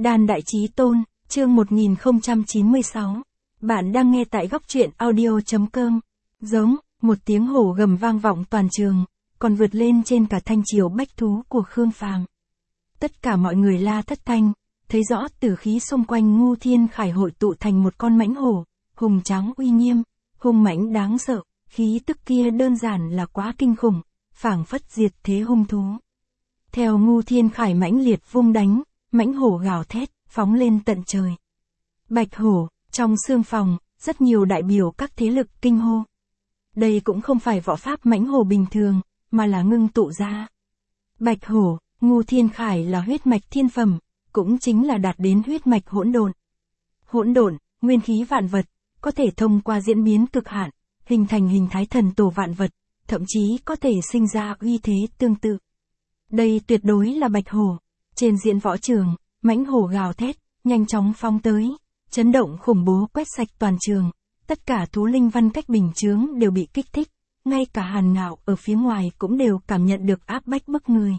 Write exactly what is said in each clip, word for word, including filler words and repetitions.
Đan Đại Chí Tôn, chương một nghìn không trăm chín mươi sáu. Bạn đang nghe tại góc truyện audio.com. Giống, một tiếng hổ gầm vang vọng toàn trường, còn vượt lên trên cả thanh chiều bách thú của Khương Phàm. Tất cả mọi người la thất thanh, thấy rõ tử khí xung quanh Ngưu Thiên Khải hội tụ thành một con mãnh hổ, hùng tráng uy nghiêm, hung mãnh đáng sợ, khí tức kia đơn giản là quá kinh khủng, phảng phất diệt thế hung thú. Theo Ngưu Thiên Khải mãnh liệt vung đánh, mãnh hổ gào thét, phóng lên tận trời. Bạch hổ, trong xương phòng, rất nhiều đại biểu các thế lực kinh hô. Đây cũng không phải võ pháp mãnh hổ bình thường, mà là ngưng tụ ra. Bạch hổ, Ngưu Thiên Khải là huyết mạch thiên phẩm, cũng chính là đạt đến huyết mạch hỗn độn. Hỗn độn, nguyên khí vạn vật, có thể thông qua diễn biến cực hạn, hình thành hình thái thần tổ vạn vật, thậm chí có thể sinh ra uy thế tương tự. Đây tuyệt đối là bạch hổ. Trên diễn võ trường, mãnh hổ gào thét, nhanh chóng phóng tới, chấn động khủng bố quét sạch toàn trường, tất cả thú linh văn cách bình chướng đều bị kích thích, ngay cả Hàn Ngạo ở phía ngoài cũng đều cảm nhận được áp bách bức người.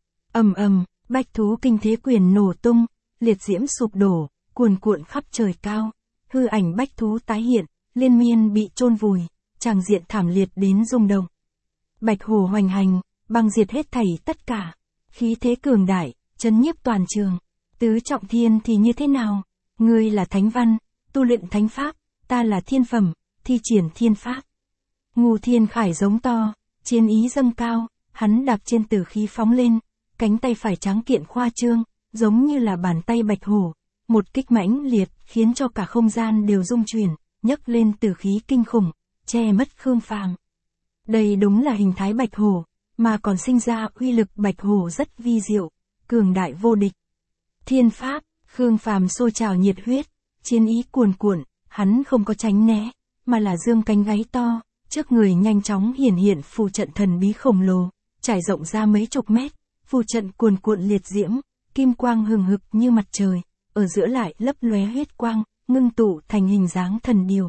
Ầm ầm, bạch thú kinh thế quyền nổ tung, liệt diễm sụp đổ, cuồn cuộn khắp trời cao, hư ảnh bách thú tái hiện, liên miên bị chôn vùi, tràng diện thảm liệt đến rung động. Bạch hổ hoành hành, băng diệt hết thảy tất cả, khí thế cường đại, chấn nhiếp toàn trường. Tứ trọng thiên thì như thế nào? Ngươi là thánh văn, tu luyện thánh pháp, ta là thiên phẩm, thi triển thiên pháp. Ngưu Thiên Khải giống to, chiến ý dâng cao, hắn đạp trên tử khí phóng lên, cánh tay phải trắng kiện khoa trương, giống như là bàn tay bạch hổ, một kích mãnh liệt khiến cho cả không gian đều rung chuyển, nhấc lên tử khí kinh khủng, che mất Khương Phàm. Đây đúng là hình thái bạch hổ, mà còn sinh ra uy lực bạch hổ rất vi diệu, cường đại vô địch. Thiên pháp, Khương Phàm sôi trào nhiệt huyết, chiến ý cuồn cuộn, hắn không có tránh né, mà là dương cánh gáy to, trước người nhanh chóng hiển hiện phù trận thần bí khổng lồ, trải rộng ra mấy chục mét, phù trận cuồn cuộn liệt diễm, kim quang hừng hực như mặt trời, ở giữa lại lấp lóe huyết quang, ngưng tụ thành hình dáng thần điểu.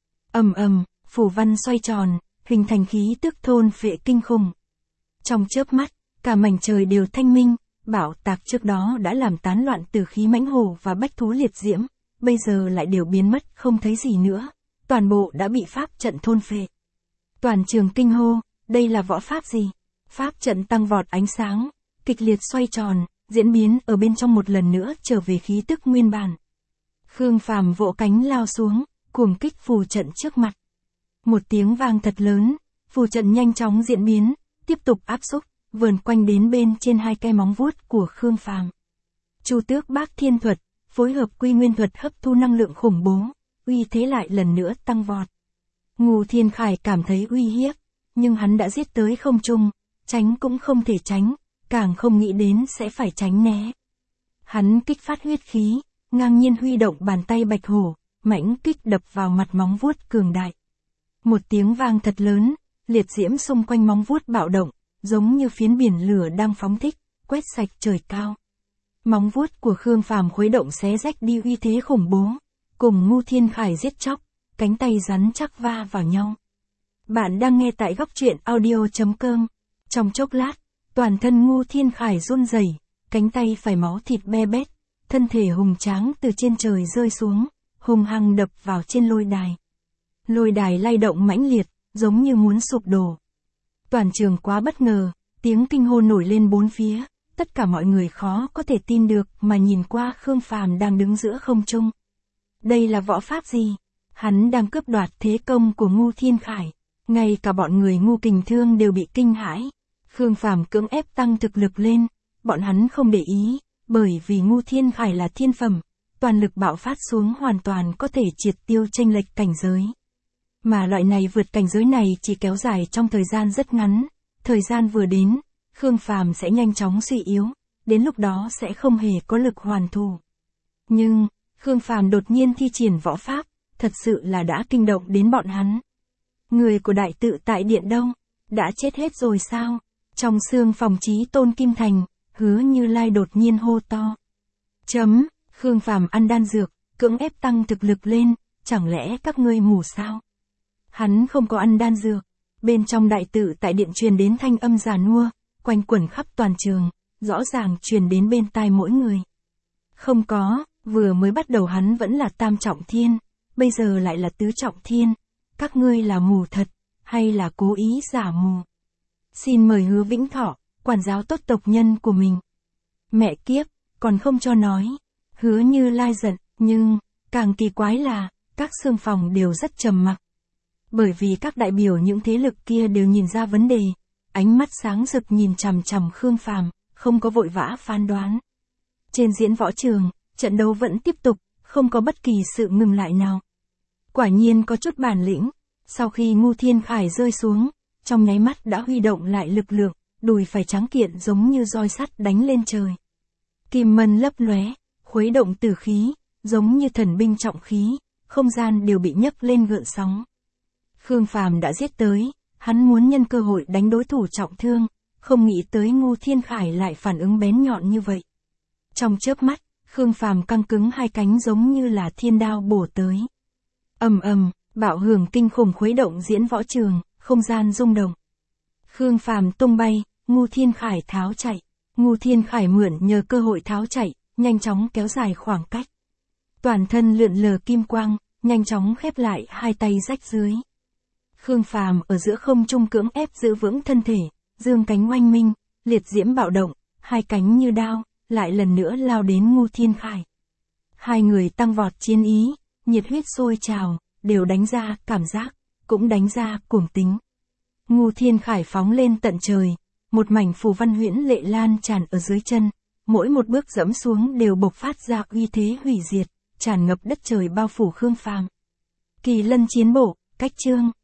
Ầm ầm, phù văn xoay tròn, hình thành khí tức thôn phệ kinh khủng. Trong chớp mắt, cả mảnh trời đều thanh minh, bạo tạc trước đó đã làm tán loạn tử khí mãnh hổ và bách thú liệt diễm, bây giờ lại đều biến mất không thấy gì nữa, toàn bộ đã bị pháp trận thôn phệ. Toàn trường kinh hô, đây là võ pháp gì? Pháp trận tăng vọt ánh sáng, kịch liệt xoay tròn, diễn biến ở bên trong một lần nữa trở về khí tức nguyên bản. Khương Phàm vỗ cánh lao xuống, cuồng kích phù trận trước mặt. Một tiếng vang thật lớn, phù trận nhanh chóng diễn biến, tiếp tục áp xúc, vờn quanh đến bên trên hai cái móng vuốt của Khương Phàm. Chu Tước Bác Thiên Thuật, phối hợp Quy Nguyên Thuật hấp thu năng lượng khủng bố, uy thế lại lần nữa tăng vọt. Ngưu Thiên Khải cảm thấy uy hiếp, nhưng hắn đã giết tới không trung, tránh cũng không thể tránh, càng không nghĩ đến sẽ phải tránh né. Hắn kích phát huyết khí, ngang nhiên huy động bàn tay bạch hổ, mãnh kích đập vào mặt móng vuốt cường đại. Một tiếng vang thật lớn, liệt diễm xung quanh móng vuốt bạo động, giống như phiến biển lửa đang phóng thích, quét sạch trời cao. Móng vuốt của Khương Phàm khuấy động xé rách đi uy thế khủng bố, cùng Ngưu Thiên Khải giết chóc, cánh tay rắn chắc va vào nhau. Bạn đang nghe tại góc truyện audio.com. Trong chốc lát, toàn thân Ngưu Thiên Khải run rẩy, cánh tay phải máu thịt be bét, thân thể hùng tráng từ trên trời rơi xuống, hung hăng đập vào trên lôi đài. Lôi đài lay động mãnh liệt, giống như muốn sụp đổ. Toàn trường quá bất ngờ, tiếng kinh hô nổi lên bốn phía, tất cả mọi người khó có thể tin được mà nhìn qua Khương Phàm đang đứng giữa không trung. Đây là võ pháp gì? Hắn đang cướp đoạt thế công của Ngưu Thiên Khải, ngay cả bọn người Ngưu Kình Thương đều bị kinh hãi. Khương Phàm cưỡng ép tăng thực lực lên, bọn hắn không để ý, bởi vì Ngưu Thiên Khải là thiên phẩm, toàn lực bạo phát xuống hoàn toàn có thể triệt tiêu chênh lệch cảnh giới. Mà loại này vượt cảnh giới này chỉ kéo dài trong thời gian rất ngắn, thời gian vừa đến, Khương Phàm sẽ nhanh chóng suy yếu, đến lúc đó sẽ không hề có lực hoàn thủ. Nhưng, Khương Phàm đột nhiên thi triển võ pháp, thật sự là đã kinh động đến bọn hắn. Người của đại tự tại điện đâu? Đã chết hết rồi sao? Trong xương phòng Chí Tôn Kim Thành, Hứa Như Lai đột nhiên hô to. Chấm, Khương Phàm ăn đan dược, cưỡng ép tăng thực lực lên, chẳng lẽ các ngươi mù sao? Hắn không có ăn đan dược. Bên trong đại tự tại điện truyền đến thanh âm già nua, quanh quẩn khắp toàn trường, rõ ràng truyền đến bên tai mỗi người. Không có, vừa mới bắt đầu hắn vẫn là tam trọng thiên, bây giờ lại là tứ trọng thiên. Các ngươi là mù thật, hay là cố ý giả mù? Xin mời Hứa Vĩnh Thọ, quản giáo tốt tộc nhân của mình. Mẹ kiếp, còn không cho nói. Hứa Như Lai giận, nhưng, càng kỳ quái là, các xương phòng đều rất trầm mặc. Bởi vì các đại biểu những thế lực kia đều nhìn ra vấn đề, ánh mắt sáng rực nhìn chằm chằm Khương Phàm, không có vội vã phán đoán. Trên diễn võ trường, trận đấu vẫn tiếp tục, không có bất kỳ sự ngừng lại nào. Quả nhiên có chút bản lĩnh, sau khi Ngưu Thiên Khải rơi xuống, trong nháy mắt đã huy động lại lực lượng, đùi phải trắng kiện giống như roi sắt đánh lên trời. Kim mân lấp lóe, khuấy động tử khí, giống như thần binh trọng khí, không gian đều bị nhấc lên gợn sóng. Khương Phàm đã giết tới, hắn muốn nhân cơ hội đánh đối thủ trọng thương, không nghĩ tới Ngưu Thiên Khải lại phản ứng bén nhọn như vậy. Trong chớp mắt, Khương Phàm căng cứng hai cánh giống như là thiên đao bổ tới. Ầm ầm, bạo hưởng kinh khủng khuấy động diễn võ trường, không gian rung động. Khương Phàm tung bay, Ngưu Thiên Khải tháo chạy. Ngưu Thiên Khải mượn nhờ cơ hội tháo chạy, nhanh chóng kéo dài khoảng cách. Toàn thân lượn lờ kim quang, nhanh chóng khép lại hai tay rách dưới. Khương Phàm ở giữa không trung cưỡng ép giữ vững thân thể, dương cánh oanh minh, liệt diễm bạo động, hai cánh như đao, lại lần nữa lao đến Ngưu Thiên Khải. Hai người tăng vọt chiến ý, nhiệt huyết sôi trào, đều đánh ra cảm giác, cũng đánh ra cuồng tính. Ngưu Thiên Khải phóng lên tận trời, một mảnh phù văn huyễn lệ lan tràn ở dưới chân, mỗi một bước dẫm xuống đều bộc phát ra uy thế hủy diệt, tràn ngập đất trời bao phủ Khương Phàm. Kỳ Lân chiến bộ, cách chương.